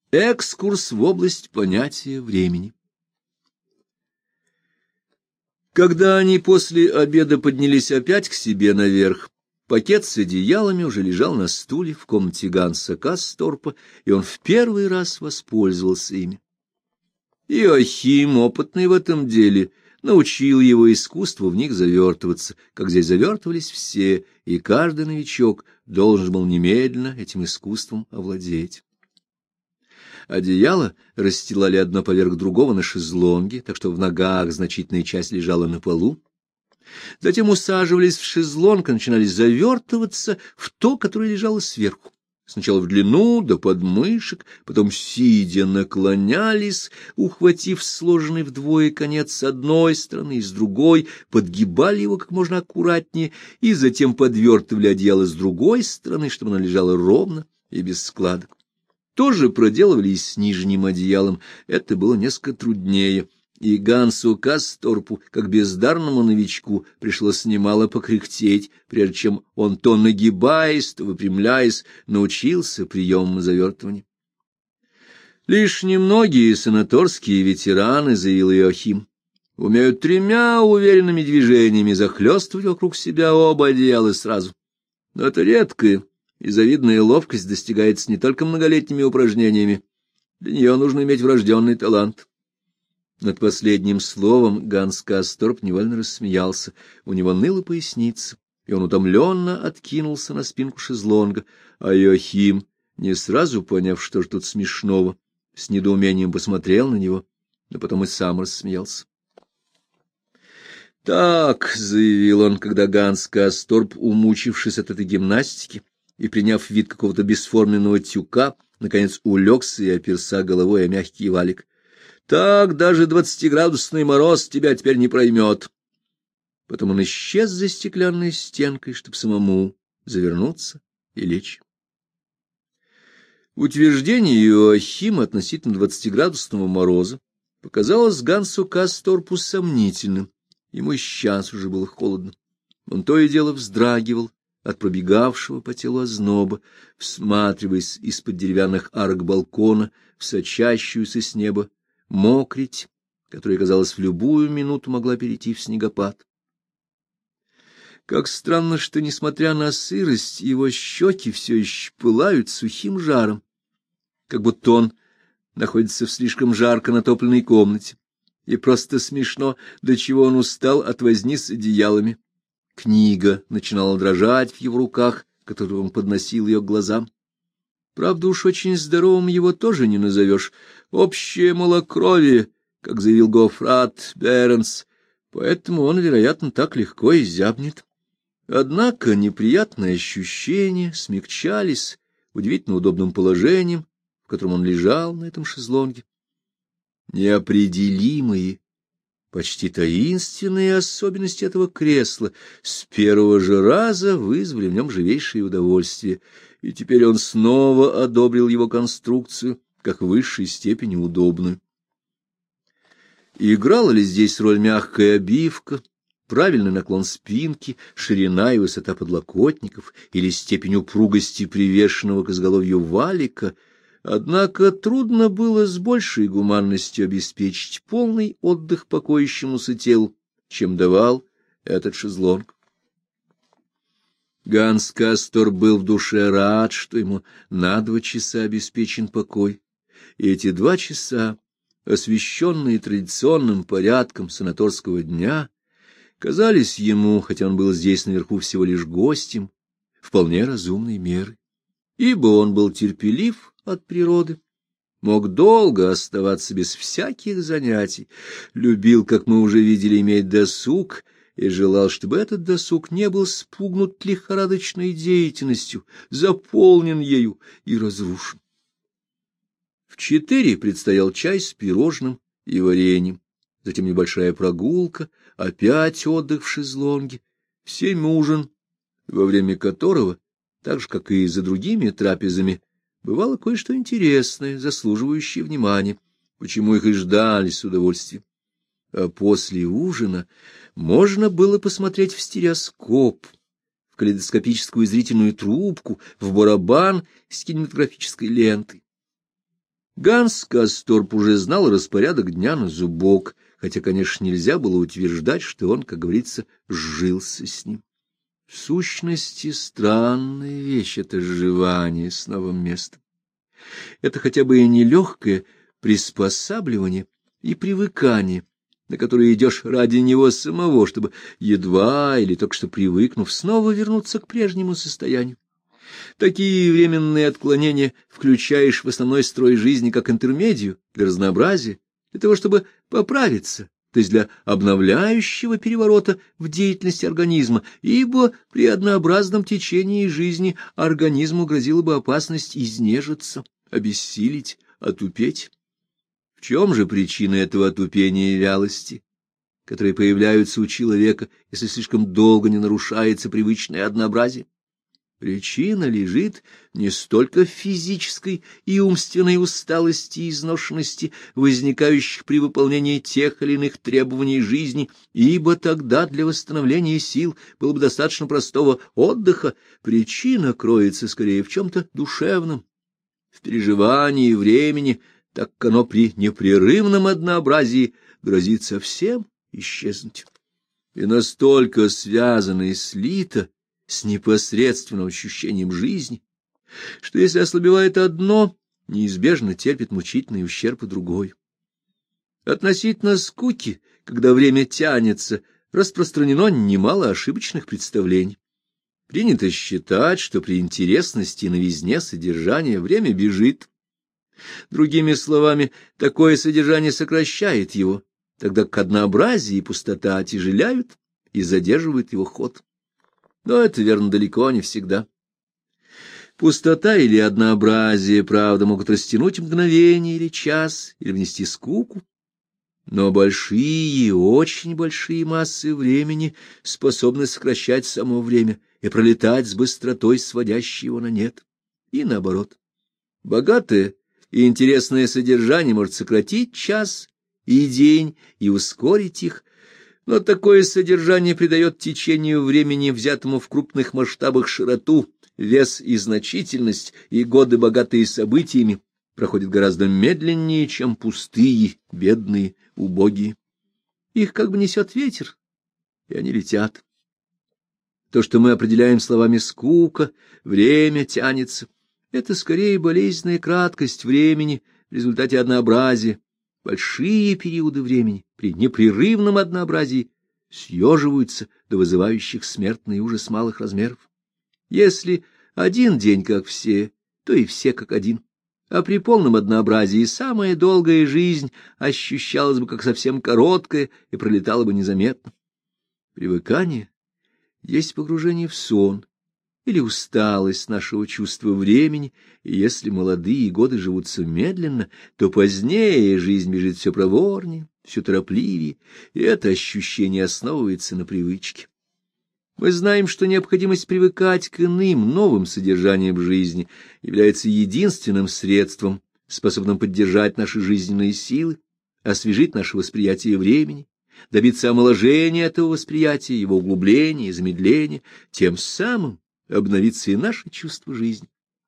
Экскурс в область понятия времени. Когда они после обеда поднялись опять к себе наверх, пакет с одеялами уже лежал на стуле в комнате Ганса Касторпа, и он в первый раз воспользовался ими. Иоахим, опытный в этом деле, научил его искусству в них завертываться, как здесь завертывались все, и каждый новичок должен был немедленно этим искусством овладеть. Одеяло расстилали одно поверх другого на шезлонге, так что в ногах значительная часть лежала на полу. Затем усаживались в шезлонг и начинали завертываться в то, которое лежало сверху. Сначала в длину до подмышек, потом, сидя, наклонялись, ухватив сложенный вдвое конец с одной стороны и с другой, подгибали его как можно аккуратнее и затем подвертывали одеяло с другой стороны, чтобы оно лежало ровно и без складок. Тоже проделывали и с нижним одеялом, это было несколько труднее, и Гансу Касторпу, как бездарному новичку, пришлось немало покряхтеть, прежде чем он, то нагибаясь, то выпрямляясь, научился приемам завертывания. Лишь немногие санаторские ветераны, заявил Иоахим, умеют 3 уверенными движениями захлестывать вокруг себя оба одеяла сразу. Но это редкое. И завидная ловкость достигается не только многолетними упражнениями. Для нее нужно иметь врожденный талант. Над последним словом Ганс Касторп невольно рассмеялся. У него ныла поясница, и он утомленно откинулся на спинку шезлонга, а Иоахим, не сразу поняв, что ж тут смешного, с недоумением посмотрел на него, но потом и сам рассмеялся. «Так», — заявил он, когда Ганс Касторп, умучившись от этой гимнастики и приняв вид какого-то бесформенного тюка, наконец улегся и оперся головой о мягкий валик. «Так даже 20-градусный мороз тебя теперь не проймет». Потом он исчез за стеклянной стенкой, чтобы самому завернуться и лечь. Утверждение Иоахима относительно 20-градусного мороза показалось Гансу Касторпу сомнительным. Ему сейчас уже было холодно. Он то и дело вздрагивал от пробегавшего по телу озноба, всматриваясь из-под деревянных арок балкона в сочащуюся с неба мокрить, которая, казалось, в любую минуту могла перейти в снегопад. Как странно, что, несмотря на сырость, его щеки все еще пылают сухим жаром, как будто он находится в слишком жарко натопленной комнате, и просто смешно, до чего он устал от возни с одеялами. Книга начинала дрожать в его руках, которую он подносил ее к глазам. Правда, уж очень здоровым его тоже не назовешь. Общее малокровие, как заявил Гофрат Беренс, поэтому он, вероятно, так легко и зябнет. Однако неприятные ощущения смягчались удивительно удобным положением, в котором он лежал на этом шезлонге. Неопределимые, почти таинственные особенности этого кресла с первого же раза вызвали в нем живейшее удовольствие, и теперь он снова одобрил его конструкцию как в высшей степени удобную. Играла ли здесь роль мягкая обивка, правильный наклон спинки, ширина и высота подлокотников или степень упругости привешенного к изголовью валика? Однако трудно было с большей гуманностью обеспечить полный отдых покоящемуся телу, чем давал этот шезлонг. Ганс Кастор был в душе рад, что ему на 2 часа обеспечен покой, и эти 2 часа, освещенные традиционным порядком санаторского дня, казались ему, хотя он был здесь наверху всего лишь гостем, вполне разумной мерой, ибо он был терпелив от природы, мог долго оставаться без всяких занятий, любил, как мы уже видели, иметь досуг, и желал, чтобы этот досуг не был спугнут лихорадочной деятельностью, заполнен ею и разрушен. В 4 предстоял чай с пирожным и вареньем, затем небольшая прогулка, опять отдых в шезлонге, в 7 ужин, во время которого, так же, как и за другими трапезами, бывало кое-что интересное, заслуживающее внимания, почему их и ждали с удовольствием. А после ужина можно было посмотреть в стереоскоп, в калейдоскопическую зрительную трубку, в барабан с кинематографической лентой. Ганс Касторп уже знал распорядок дня на зубок, хотя, конечно, нельзя было утверждать, что он, как говорится, сжился с ним. В сущности, странная вещь — это сживание с новым местом. Это хотя бы и нелегкое приспосабливание и привыкание, на которое идешь ради него самого, чтобы, едва или только что привыкнув, снова вернуться к прежнему состоянию. Такие временные отклонения включаешь в основной строй жизни как интермедию для разнообразия, для того, чтобы поправиться, то есть для обновляющего переворота в деятельности организма, ибо при однообразном течении жизни организму грозила бы опасность изнежиться, обессилить, отупеть. В чем же причина этого отупения и вялости, которые появляются у человека, если слишком долго не нарушается привычное однообразие? Причина лежит не столько в физической и умственной усталости и изношенности, возникающих при выполнении тех или иных требований жизни, ибо тогда для восстановления сил было бы достаточно простого отдыха. Причина кроется скорее в чем-то душевном, в переживании времени, так как оно при непрерывном однообразии грозит совсем исчезнуть. И настолько связано и слито с непосредственным ощущением жизни, что если ослабевает одно, неизбежно терпит мучительный ущерб и другой. Относительно скуки, когда время тянется, распространено немало ошибочных представлений. Принято считать, что при интересности и новизне содержания время бежит. Другими словами, такое содержание сокращает его, тогда как однообразие и пустота отяжеляют и задерживают его ход. Но это верно далеко не всегда. Пустота или однообразие, правда, могут растянуть мгновение или час, или внести скуку. Но большие, очень большие массы времени способны сокращать само время и пролетать с быстротой, сводящей его на нет. И наоборот. Богатое и интересное содержание может сократить час и день и ускорить их, но такое содержание придает течению времени, взятому в крупных масштабах, широту, вес и значительность, и годы, богатые событиями, проходят гораздо медленнее, чем пустые, бедные, убогие. Их как бы несет ветер, и они летят. То, что мы определяем словами «скука», «время тянется», это скорее болезненная краткость времени в результате однообразия. Большие периоды времени при непрерывном однообразии съеживаются до вызывающих смертный ужас малых размеров. Если один день как все, то и все как один. А при полном однообразии самая долгая жизнь ощущалась бы как совсем короткая и пролетала бы незаметно. Привыкание есть погружение в сон или усталость нашего чувства времени, и если молодые годы живутся медленно, то позднее жизнь бежит все проворнее, все торопливее, и это ощущение основывается на привычке. Мы знаем, что необходимость привыкать к иным, новым содержаниям жизни является единственным средством, способным поддержать наши жизненные силы, освежить наше восприятие времени, добиться омоложения этого восприятия, его углубления и замедления, тем самым обновится и наше чувство жизни.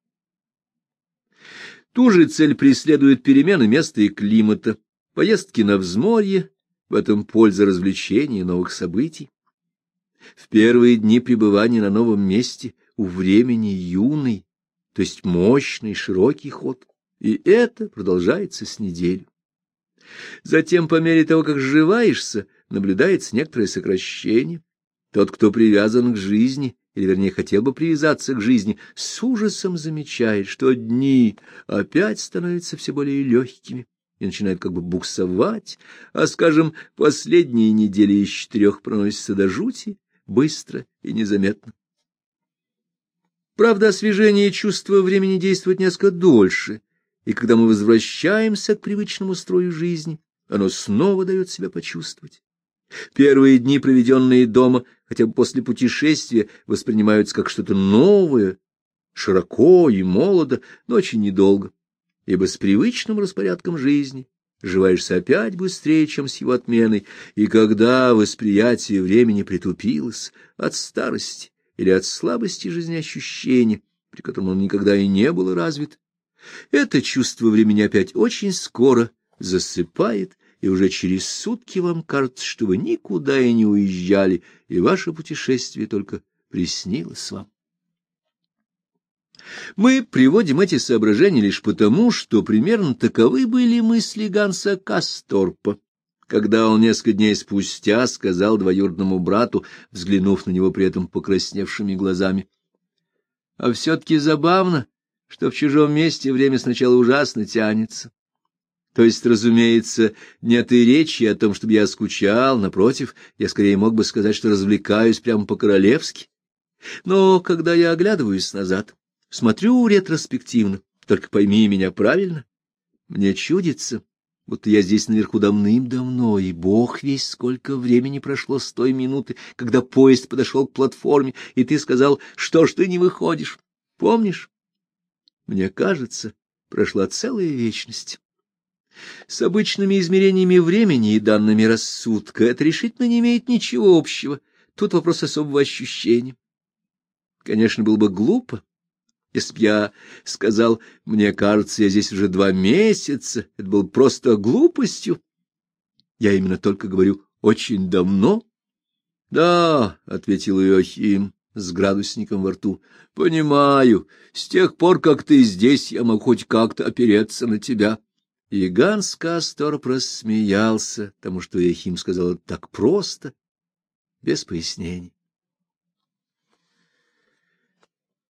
Ту же цель преследует перемены места и климата, поездки на взморье, в этом польза развлечений и новых событий. В первые дни пребывания на новом месте у времени юный, то есть мощный, широкий ход, и это продолжается с неделю. Затем, по мере того, как сживаешься, наблюдается некоторое сокращение. Тот, кто привязан к жизни, или, вернее, хотел бы привязаться к жизни, с ужасом замечает, что дни опять становятся все более легкими и начинают как бы буксовать, а, скажем, последние недели из 4 проносятся до жути, быстро и незаметно. Правда, освежение чувства времени действует несколько дольше, и когда мы возвращаемся к привычному строю жизни, оно снова дает себя почувствовать. Первые дни, проведенные дома, хотя бы после путешествия, воспринимаются как что-то новое, широко и молодо, но очень недолго, ибо с привычным распорядком жизни сживаешься опять быстрее, чем с его отменой, и когда восприятие времени притупилось от старости или от слабости жизнеощущения, при котором он никогда и не был развит, Это чувство времени опять очень скоро засыпает, и уже через сутки вам кажется, что вы никуда и не уезжали, и ваше путешествие только приснилось вам. Мы приводим эти соображения лишь потому, что примерно таковы были мысли Ганса Касторпа, когда он несколько дней спустя сказал двоюродному брату, взглянув на него при этом покрасневшими глазами: — А все-таки забавно, что в чужом месте время сначала ужасно тянется. То есть, разумеется, нет и речи о том, чтобы я скучал, напротив, я скорее мог бы сказать, что развлекаюсь прямо по-королевски. Но когда я оглядываюсь назад, смотрю ретроспективно, только пойми меня правильно, мне чудится, будто я здесь наверху давным-давно, и бог весть сколько времени прошло с той минуты, когда поезд подошел к платформе, и ты сказал: что ж ты не выходишь? Помнишь? Мне кажется, прошла целая вечность. С обычными измерениями времени и данными рассудка это решительно не имеет ничего общего. Тут вопрос особого ощущения. Конечно, было бы глупо, если б я сказал: мне кажется, я здесь уже 2 месяца. Это было просто глупостью. Я именно только говорю «очень давно». — Да, — ответил Иоахим с градусником во рту, — понимаю, с тех пор, как ты здесь, я могу хоть как-то опереться на тебя. И Ганс Касторп рассмеялся, потому что Иоахим сказал это так просто, без пояснений.